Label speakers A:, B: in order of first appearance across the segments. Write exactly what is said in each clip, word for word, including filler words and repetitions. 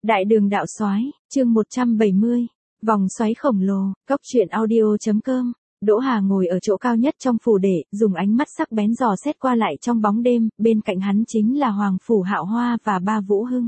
A: Đại đường đạo soái, chương một trăm bảy mươi, vòng xoáy khổng lồ, cốc truyện audio.com. Đỗ Hà ngồi ở chỗ cao nhất trong phủ đệ, dùng ánh mắt sắc bén dò xét qua lại trong bóng đêm, bên cạnh hắn chính là Hoàng Phủ Hạo Hoa và Ba Vũ Hưng.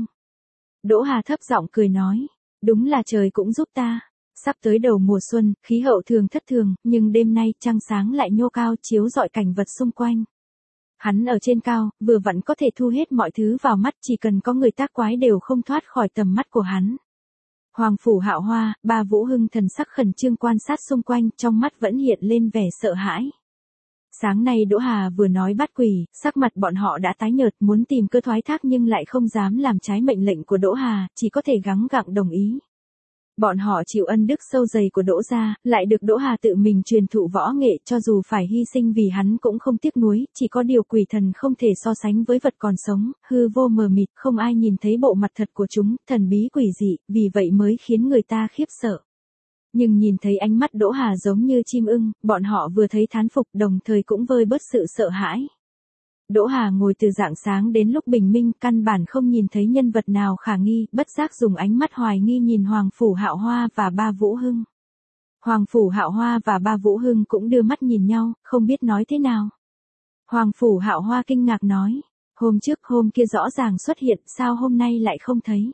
A: Đỗ Hà thấp giọng cười nói, đúng là trời cũng giúp ta. Sắp tới đầu mùa xuân, khí hậu thường thất thường, nhưng đêm nay trăng sáng lại nhô cao chiếu rọi cảnh vật xung quanh. Hắn ở trên cao, vừa vặn có thể thu hết mọi thứ vào mắt, chỉ cần có người tác quái đều không thoát khỏi tầm mắt của hắn. Hoàng Phủ Hạo Hoa, Ba Vũ Hưng thần sắc khẩn trương quan sát xung quanh, trong mắt vẫn hiện lên vẻ sợ hãi. Sáng nay Đỗ Hà vừa nói bắt quỷ, sắc mặt bọn họ đã tái nhợt, muốn tìm cơ thoái thác nhưng lại không dám làm trái mệnh lệnh của Đỗ Hà, chỉ có thể gắng gượng đồng ý. Bọn họ chịu ân đức sâu dày của Đỗ gia, lại được Đỗ Hà tự mình truyền thụ võ nghệ, cho dù phải hy sinh vì hắn cũng không tiếc nuối, chỉ có điều quỷ thần không thể so sánh với vật còn sống, hư vô mờ mịt, không ai nhìn thấy bộ mặt thật của chúng, thần bí quỷ dị, vì vậy mới khiến người ta khiếp sợ. Nhưng nhìn thấy ánh mắt Đỗ Hà giống như chim ưng, bọn họ vừa thấy thán phục, đồng thời cũng vơi bớt sự sợ hãi. Đỗ Hà ngồi từ rạng sáng đến lúc bình minh, căn bản không nhìn thấy nhân vật nào khả nghi, bất giác dùng ánh mắt hoài nghi nhìn Hoàng Phủ Hạo Hoa và Ba Vũ Hưng. Hoàng Phủ Hạo Hoa và Ba Vũ Hưng cũng đưa mắt nhìn nhau, không biết nói thế nào. Hoàng Phủ Hạo Hoa kinh ngạc nói, hôm trước hôm kia rõ ràng xuất hiện, sao hôm nay lại không thấy.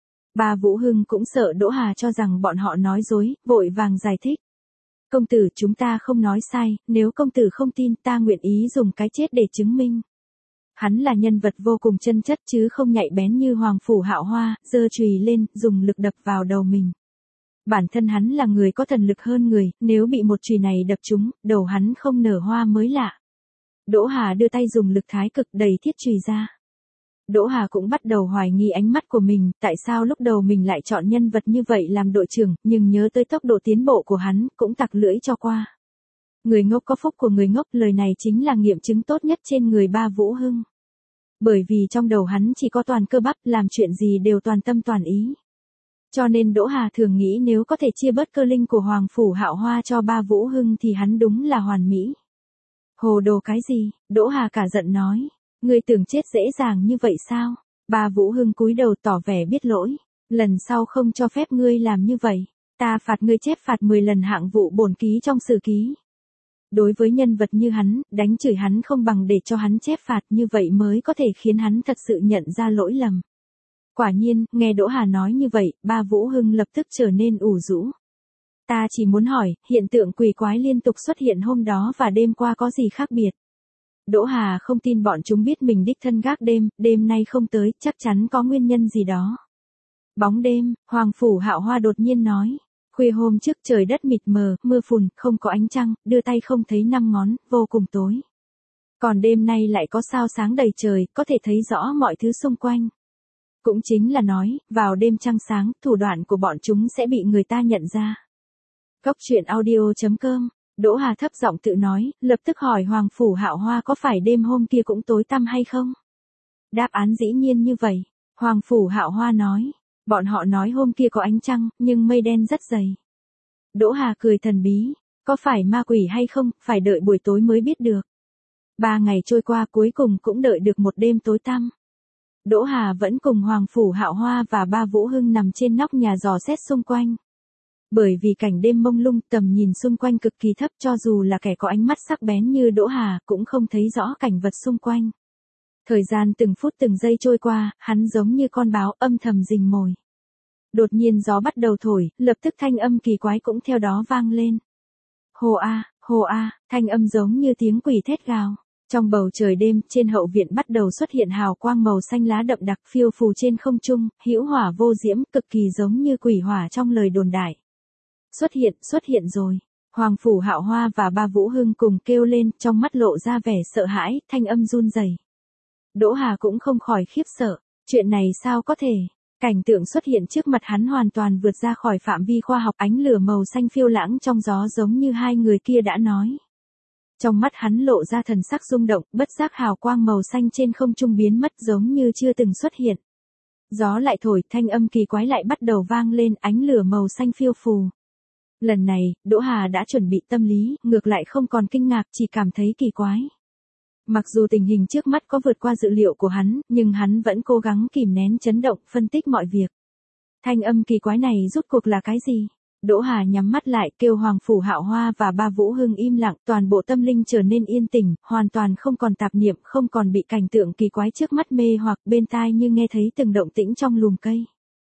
A: Ba Vũ Hưng cũng sợ Đỗ Hà cho rằng bọn họ nói dối, vội vàng giải thích. Công tử, chúng ta không nói sai, nếu công tử không tin ta nguyện ý dùng cái chết để chứng minh. Hắn là nhân vật vô cùng chân chất chứ không nhạy bén như Hoàng Phủ Hạo Hoa, giơ chùy lên, dùng lực đập vào đầu mình. Bản thân hắn là người có thần lực hơn người, nếu bị một chùy này đập trúng, đầu hắn không nở hoa mới lạ. Đỗ Hà đưa tay dùng lực thái cực đẩy thiết chùy ra. Đỗ Hà cũng bắt đầu hoài nghi ánh mắt của mình, tại sao lúc đầu mình lại chọn nhân vật như vậy làm đội trưởng, nhưng nhớ tới tốc độ tiến bộ của hắn, cũng tặc lưỡi cho qua. Người ngốc có phúc của người ngốc, lời này chính là nghiệm chứng tốt nhất trên người Ba Vũ Hưng. Bởi vì trong đầu hắn chỉ có toàn cơ bắp, làm chuyện gì đều toàn tâm toàn ý. Cho nên Đỗ Hà thường nghĩ nếu có thể chia bớt cơ linh của Hoàng Phủ Hạo Hoa cho Ba Vũ Hưng thì hắn đúng là hoàn mỹ. Hồ đồ cái gì, Đỗ Hà cả giận nói. Ngươi tưởng chết dễ dàng như vậy sao? Ba Vũ Hưng cúi đầu tỏ vẻ biết lỗi. Lần sau không cho phép ngươi làm như vậy. Ta phạt ngươi chép phạt mười lần hạng vụ bổn ký trong sử ký. Đối với nhân vật như hắn, đánh chửi hắn không bằng để cho hắn chép phạt, như vậy mới có thể khiến hắn thật sự nhận ra lỗi lầm. Quả nhiên, nghe Đỗ Hà nói như vậy, Ba Vũ Hưng lập tức trở nên ủ rũ. Ta chỉ muốn hỏi, hiện tượng quỷ quái liên tục xuất hiện hôm đó và đêm qua có gì khác biệt? Đỗ Hà không tin bọn chúng biết mình đích thân gác đêm, đêm nay không tới, chắc chắn có nguyên nhân gì đó. Bóng đêm, Hoàng Phủ Hạo Hoa đột nhiên nói. Khuya hôm trước trời đất mịt mờ, mưa phùn, không có ánh trăng, đưa tay không thấy năm ngón, vô cùng tối. Còn đêm nay lại có sao sáng đầy trời, có thể thấy rõ mọi thứ xung quanh. Cũng chính là nói, vào đêm trăng sáng, thủ đoạn của bọn chúng sẽ bị người ta nhận ra. Cốc truyện audio.com. Đỗ Hà thấp giọng tự nói, lập tức hỏi Hoàng Phủ Hạo Hoa có phải đêm hôm kia cũng tối tăm hay không? Đáp án dĩ nhiên như vậy. Hoàng Phủ Hạo Hoa nói, bọn họ nói hôm kia có ánh trăng, nhưng mây đen rất dày. Đỗ Hà cười thần bí, có phải ma quỷ hay không, phải đợi buổi tối mới biết được. Ba ngày trôi qua cuối cùng cũng đợi được một đêm tối tăm. Đỗ Hà vẫn cùng Hoàng Phủ Hạo Hoa và Ba Vũ Hưng nằm trên nóc nhà dò xét xung quanh. Bởi vì cảnh đêm mông lung, tầm nhìn xung quanh cực kỳ thấp, cho dù là kẻ có ánh mắt sắc bén như Đỗ Hà cũng không thấy rõ cảnh vật xung quanh. Thời gian từng phút từng giây trôi qua, hắn giống như con báo âm thầm rình mồi. Đột nhiên gió bắt đầu thổi, lập tức thanh âm kỳ quái cũng theo đó vang lên. Hồ a, hồ a, thanh âm giống như tiếng quỷ thét gào. Trong bầu trời đêm, trên hậu viện bắt đầu xuất hiện hào quang màu xanh lá đậm đặc phiêu phù trên không trung, hữu hỏa vô diễm, cực kỳ giống như quỷ hỏa trong lời đồn đại. Xuất hiện, xuất hiện rồi. Hoàng Phủ Hạo Hoa và Ba Vũ Hưng cùng kêu lên, trong mắt lộ ra vẻ sợ hãi, thanh âm run rẩy. Đỗ Hà cũng không khỏi khiếp sợ, chuyện này sao có thể? Cảnh tượng xuất hiện trước mặt hắn hoàn toàn vượt ra khỏi phạm vi khoa học, ánh lửa màu xanh phiêu lãng trong gió giống như hai người kia đã nói. Trong mắt hắn lộ ra thần sắc rung động, bất giác hào quang màu xanh trên không trung biến mất giống như chưa từng xuất hiện. Gió lại thổi, thanh âm kỳ quái lại bắt đầu vang lên, ánh lửa màu xanh phiêu phù. Lần này, Đỗ Hà đã chuẩn bị tâm lý, ngược lại không còn kinh ngạc, chỉ cảm thấy kỳ quái. Mặc dù tình hình trước mắt có vượt qua dự liệu của hắn, nhưng hắn vẫn cố gắng kìm nén chấn động, phân tích mọi việc. Thanh âm kỳ quái này rút cuộc là cái gì? Đỗ Hà nhắm mắt lại, kêu Hoàng Phủ Hạo Hoa và Ba Vũ Hưng im lặng, toàn bộ tâm linh trở nên yên tĩnh, hoàn toàn không còn tạp niệm, không còn bị cảnh tượng kỳ quái trước mắt mê hoặc, bên tai như nghe thấy từng động tĩnh trong lùm cây.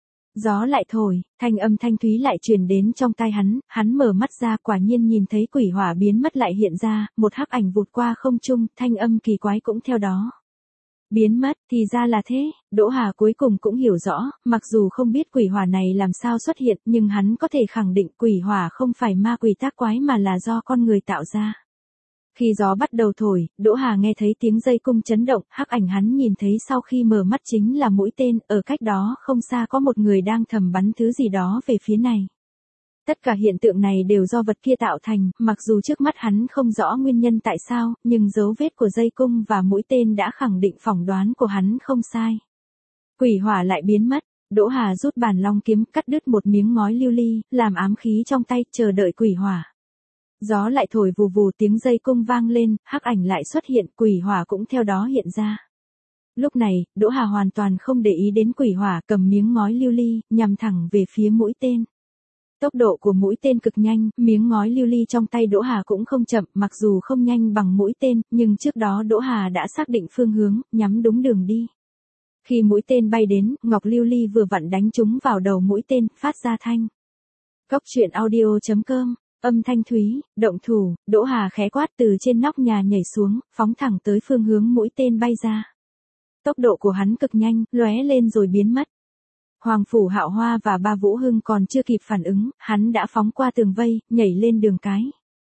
A: Gió lại thổi, thanh âm thanh thúy lại truyền đến trong tai hắn, hắn mở mắt ra, quả nhiên nhìn thấy quỷ hỏa biến mất lại hiện ra, một hắc ảnh vụt qua không trung, thanh âm kỳ quái cũng theo đó biến mất. Thì ra là thế, Đỗ Hà cuối cùng cũng hiểu rõ, mặc dù không biết quỷ hỏa này làm sao xuất hiện, nhưng hắn có thể khẳng định quỷ hỏa không phải ma quỷ tác quái mà là do con người tạo ra. Khi gió bắt đầu thổi, Đỗ Hà nghe thấy tiếng dây cung chấn động, hắc ảnh hắn nhìn thấy sau khi mở mắt chính là mũi tên, ở cách đó không xa có một người đang thầm bắn thứ gì đó về phía này. Tất cả hiện tượng này đều do vật kia tạo thành, mặc dù trước mắt hắn không rõ nguyên nhân tại sao, nhưng dấu vết của dây cung và mũi tên đã khẳng định phỏng đoán của hắn không sai. Quỷ hỏa lại biến mất, Đỗ Hà rút bản long kiếm cắt đứt một miếng ngói lưu ly, làm ám khí trong tay, chờ đợi quỷ hỏa. Gió lại thổi vù vù, tiếng dây cung vang lên, hắc ảnh lại xuất hiện, quỷ hỏa cũng theo đó hiện ra. Lúc này, Đỗ Hà hoàn toàn không để ý đến quỷ hỏa, cầm miếng ngói lưu ly, nhằm thẳng về phía mũi tên. Tốc độ của mũi tên cực nhanh, miếng ngói lưu ly trong tay Đỗ Hà cũng không chậm, mặc dù không nhanh bằng mũi tên, nhưng trước đó Đỗ Hà đã xác định phương hướng, nhắm đúng đường đi. Khi mũi tên bay đến, ngọc lưu ly vừa vặn đánh trúng vào đầu mũi tên, phát ra thanh. Cốc truyện audio chấm com, âm thanh thúy, động thủ, Đỗ Hà khẽ quát từ trên nóc nhà nhảy xuống, phóng thẳng tới phương hướng mũi tên bay ra. Tốc độ của hắn cực nhanh, lóe lên rồi biến mất. Hoàng Phủ Hạo Hoa và Ba Vũ Hưng còn chưa kịp phản ứng, hắn đã phóng qua tường vây, nhảy lên đường cái.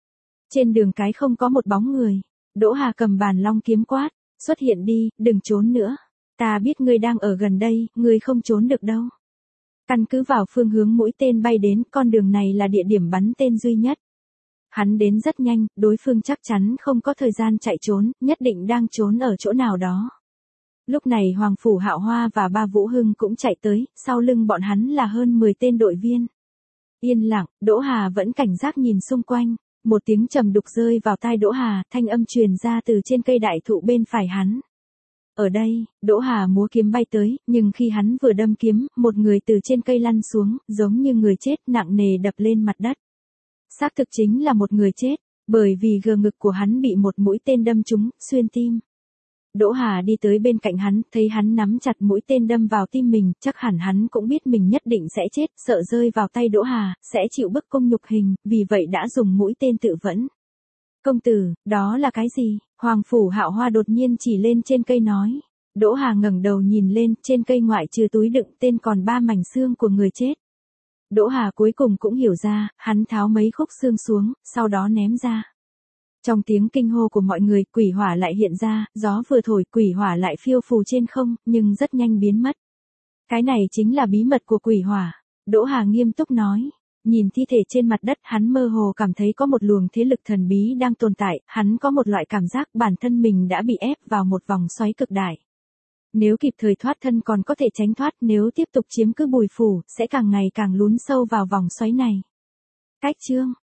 A: Trên đường cái không có một bóng người. Đỗ Hà cầm bàn long kiếm quát, xuất hiện đi, đừng trốn nữa. Ta biết ngươi đang ở gần đây, ngươi không trốn được đâu. Căn cứ vào phương hướng mũi tên bay đến, con đường này là địa điểm bắn tên duy nhất. Hắn đến rất nhanh, đối phương chắc chắn không có thời gian chạy trốn, nhất định đang trốn ở chỗ nào đó. Lúc này Hoàng Phủ Hạo Hoa và Ba Vũ Hưng cũng chạy tới, sau lưng bọn hắn là hơn mười tên đội viên. Yên lặng, Đỗ Hà vẫn cảnh giác nhìn xung quanh, một tiếng trầm đục rơi vào tai Đỗ Hà, thanh âm truyền ra từ trên cây đại thụ bên phải hắn. Ở đây, Đỗ Hà múa kiếm bay tới, nhưng khi hắn vừa đâm kiếm, một người từ trên cây lăn xuống, giống như người chết, nặng nề đập lên mặt đất. Xác thực chính là một người chết, bởi vì gờ ngực của hắn bị một mũi tên đâm trúng, xuyên tim. Đỗ Hà đi tới bên cạnh hắn, thấy hắn nắm chặt mũi tên đâm vào tim mình, chắc hẳn hắn cũng biết mình nhất định sẽ chết, sợ rơi vào tay Đỗ Hà, sẽ chịu bức cung nhục hình, vì vậy đã dùng mũi tên tự vẫn. Công tử, đó là cái gì? Hoàng Phủ Hạo Hoa đột nhiên chỉ lên trên cây nói. Đỗ Hà ngẩng đầu nhìn lên, trên cây ngoại trừ túi đựng tên còn ba mảnh xương của người chết. Đỗ Hà cuối cùng cũng hiểu ra, hắn tháo mấy khúc xương xuống, sau đó ném ra. Trong tiếng kinh hô của mọi người, quỷ hỏa lại hiện ra, gió vừa thổi, quỷ hỏa lại phiêu phù trên không, nhưng rất nhanh biến mất. Cái này chính là bí mật của quỷ hỏa. Đỗ Hà nghiêm túc nói. Nhìn thi thể trên mặt đất, hắn mơ hồ cảm thấy có một luồng thế lực thần bí đang tồn tại, hắn có một loại cảm giác bản thân mình đã bị ép vào một vòng xoáy cực đại. Nếu kịp thời thoát thân còn có thể tránh thoát, nếu tiếp tục chiếm cứ Bùi Phủ, sẽ càng ngày càng lún sâu vào vòng xoáy này. Cách chương